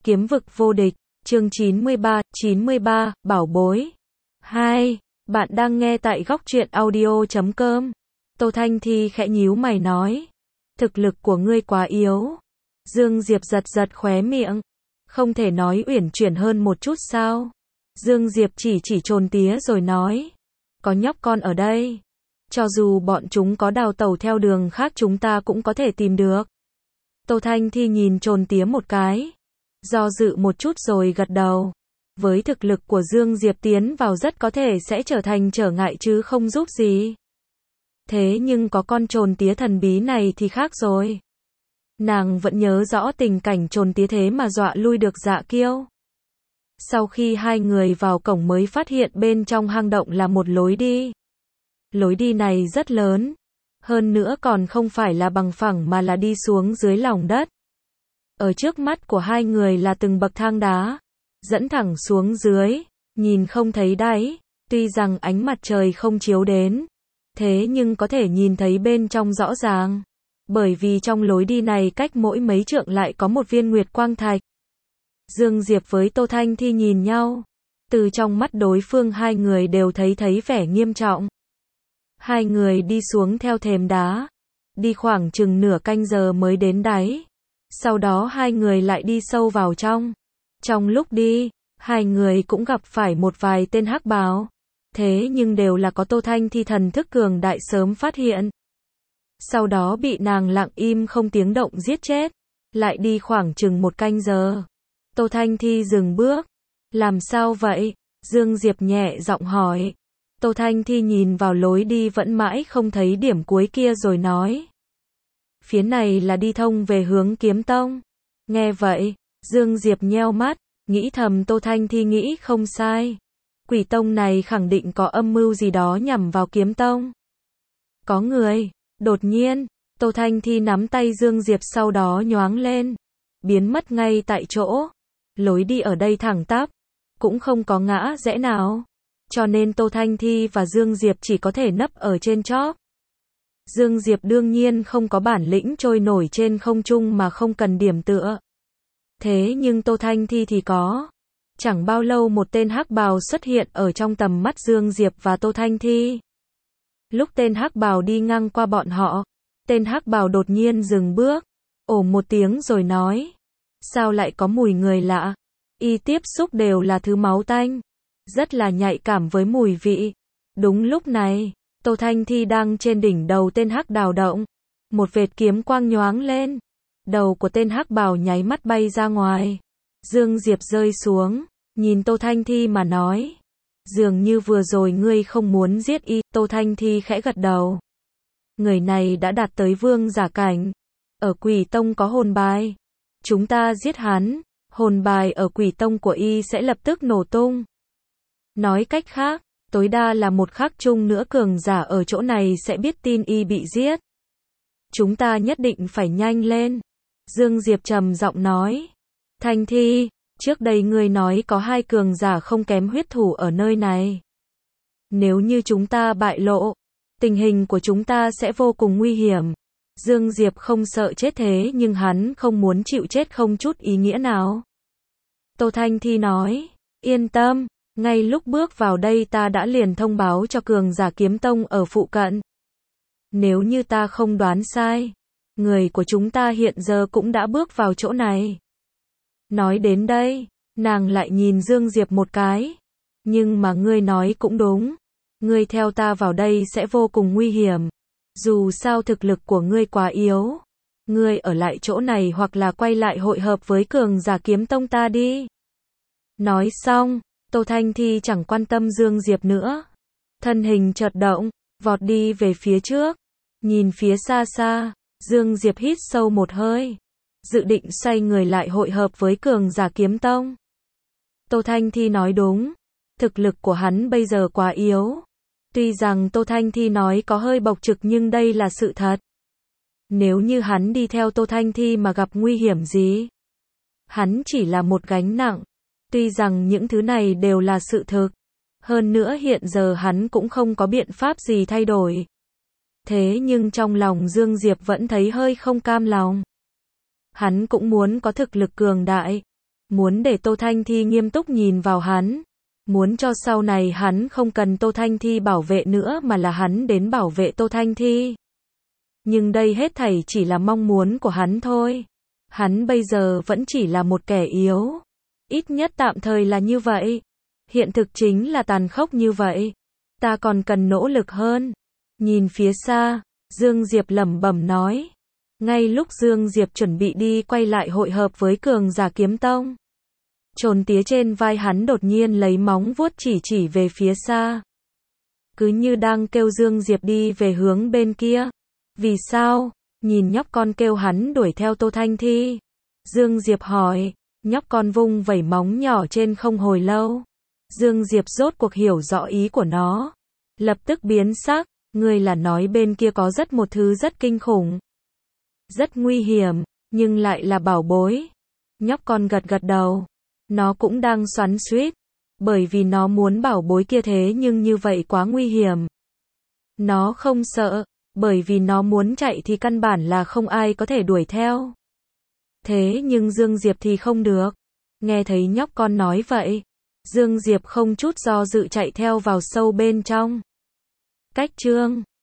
Kiếm vực vô địch, chương 93, bảo bối. 2. Bạn đang nghe tại góc truyện audio.com. Tô Thanh Thi khẽ nhíu mày nói. Thực lực của ngươi quá yếu. Dương Diệp giật giật khóe miệng. Không thể nói uyển chuyển hơn một chút sao? Dương Diệp chỉ chồn tía rồi nói. Có nhóc con ở đây. Cho dù bọn chúng có đào tẩu theo đường khác chúng ta cũng có thể tìm được. Tô Thanh Thi nhìn chồn tía một cái. Do dự một chút rồi gật đầu. Với thực lực của Dương Diệp tiến vào rất có thể sẽ trở thành trở ngại chứ không giúp gì. Thế nhưng có con chồn tía thần bí này thì khác rồi. Nàng vẫn nhớ rõ tình cảnh chồn tía thế mà dọa lui được Dạ Kiêu. Sau khi hai người vào cổng mới phát hiện bên trong hang động là một lối đi. Lối đi này rất lớn. Hơn nữa còn không phải là bằng phẳng mà là đi xuống dưới lòng đất. Ở trước mắt của hai người là từng bậc thang đá, dẫn thẳng xuống dưới, nhìn không thấy đáy, tuy rằng ánh mặt trời không chiếu đến, thế nhưng có thể nhìn thấy bên trong rõ ràng, bởi vì trong lối đi này cách mỗi mấy trượng lại có một viên nguyệt quang thạch. Dương Diệp với Tô Thanh Thi nhìn nhau, từ trong mắt đối phương hai người đều thấy vẻ nghiêm trọng. Hai người đi xuống theo thềm đá, đi khoảng chừng nửa canh giờ mới đến đáy. Sau đó hai người lại đi sâu vào trong. Trong lúc đi, hai người cũng gặp phải một vài tên hắc bào. Thế nhưng đều là có Tô Thanh Thi thần thức cường đại sớm phát hiện. Sau đó bị nàng lặng im không tiếng động giết chết. Lại đi khoảng chừng một canh giờ. Tô Thanh Thi dừng bước. Làm sao vậy? Dương Diệp nhẹ giọng hỏi. Tô Thanh Thi nhìn vào lối đi vẫn mãi không thấy điểm cuối kia rồi nói. Phía này là đi thông về hướng Kiếm Tông. Nghe vậy, Dương Diệp nheo mắt, nghĩ thầm Tô Thanh Thi nghĩ không sai. Quỷ Tông này khẳng định có âm mưu gì đó nhằm vào Kiếm Tông. Có người, đột nhiên, Tô Thanh Thi nắm tay Dương Diệp sau đó nhoáng lên, biến mất ngay tại chỗ. Lối đi ở đây thẳng tắp, cũng không có ngã rẽ nào. Cho nên Tô Thanh Thi và Dương Diệp chỉ có thể nấp ở trên chóp. Dương Diệp đương nhiên không có bản lĩnh trôi nổi trên không trung mà không cần điểm tựa. Thế nhưng Tô Thanh Thi thì có. Chẳng bao lâu một tên hắc bào xuất hiện ở trong tầm mắt Dương Diệp và Tô Thanh Thi. Lúc tên hắc bào đi ngang qua bọn họ, tên hắc bào đột nhiên dừng bước, ồ một tiếng rồi nói. Sao lại có mùi người lạ? Y tiếp xúc đều là thứ máu tanh, rất là nhạy cảm với mùi vị. Đúng lúc này, Tô Thanh Thi đang trên đỉnh đầu tên hắc đào động. Một vệt kiếm quang nhoáng lên. Đầu của tên hắc bào nháy mắt bay ra ngoài. Dương Diệp rơi xuống, nhìn Tô Thanh Thi mà nói. Dường như vừa rồi ngươi không muốn giết y. Tô Thanh Thi khẽ gật đầu. Người này đã đạt tới vương giả cảnh. Ở Quỷ Tông có hồn bài. Chúng ta giết hắn, hồn bài ở Quỷ Tông của y sẽ lập tức nổ tung. Nói cách khác, tối đa là một khắc chung nữa cường giả ở chỗ này sẽ biết tin y bị giết. Chúng ta nhất định phải nhanh lên. Dương Diệp trầm giọng nói. Thanh Thi, trước đây ngươi nói có hai cường giả không kém huyết thủ ở nơi này. Nếu như chúng ta bại lộ, tình hình của chúng ta sẽ vô cùng nguy hiểm. Dương Diệp không sợ chết thế nhưng hắn không muốn chịu chết không chút ý nghĩa nào. Tô Thanh Thi nói, yên tâm. Ngay lúc bước vào đây ta đã liền thông báo cho cường giả Kiếm Tông ở phụ cận. Nếu như ta không đoán sai, người của chúng ta hiện giờ cũng đã bước vào chỗ này. Nói đến đây, nàng lại nhìn Dương Diệp một cái. Nhưng mà ngươi nói cũng đúng. Ngươi theo ta vào đây sẽ vô cùng nguy hiểm. Dù sao thực lực của ngươi quá yếu. Ngươi ở lại chỗ này hoặc là quay lại hội hợp với cường giả Kiếm Tông ta đi. Nói xong, Tô Thanh Thi chẳng quan tâm Dương Diệp nữa. Thân hình chợt động, vọt đi về phía trước. Nhìn phía xa xa, Dương Diệp hít sâu một hơi. Dự định xoay người lại hội hợp với cường giả Kiếm Tông. Tô Thanh Thi nói đúng. Thực lực của hắn bây giờ quá yếu. Tuy rằng Tô Thanh Thi nói có hơi bộc trực nhưng đây là sự thật. Nếu như hắn đi theo Tô Thanh Thi mà gặp nguy hiểm gì, hắn chỉ là một gánh nặng. Tuy rằng những thứ này đều là sự thực. Hơn nữa hiện giờ hắn cũng không có biện pháp gì thay đổi. Thế nhưng trong lòng Dương Diệp vẫn thấy hơi không cam lòng. Hắn cũng muốn có thực lực cường đại. muốn để Tô Thanh Thi nghiêm túc nhìn vào hắn, muốn cho sau này hắn không cần Tô Thanh Thi bảo vệ nữa mà là hắn đến bảo vệ Tô Thanh Thi. Nhưng đây hết thảy chỉ là mong muốn của hắn thôi. Hắn bây giờ vẫn chỉ là một kẻ yếu. Ít nhất tạm thời là như vậy. Hiện thực chính là tàn khốc như vậy. Ta còn cần nỗ lực hơn. Nhìn phía xa, Dương Diệp lẩm bẩm nói. Ngay lúc Dương Diệp chuẩn bị đi quay lại hội hợp với cường giả kiếm tông, Trồn tía trên vai hắn đột nhiên lấy móng vuốt chỉ về phía xa. Cứ như đang kêu Dương Diệp đi về hướng bên kia. Vì sao? Nhìn nhóc con kêu hắn đuổi theo Tô Thanh Thi. Dương Diệp hỏi, nhóc con vung vẩy móng nhỏ trên không hồi lâu. Dương Diệp rốt cuộc hiểu rõ ý của nó. Lập tức biến sắc, ngươi là nói bên kia có một thứ rất kinh khủng. Rất nguy hiểm, nhưng lại là bảo bối. Nhóc con gật đầu. Nó cũng đang xoắn xuýt, bởi vì nó muốn bảo bối kia thế nhưng như vậy quá nguy hiểm. Nó không sợ, bởi vì nó muốn chạy thì căn bản là không ai có thể đuổi theo. Thế nhưng Dương Diệp thì không được. Nghe thấy nhóc con nói vậy, Dương Diệp không chút do dự chạy theo vào sâu bên trong. Cách chương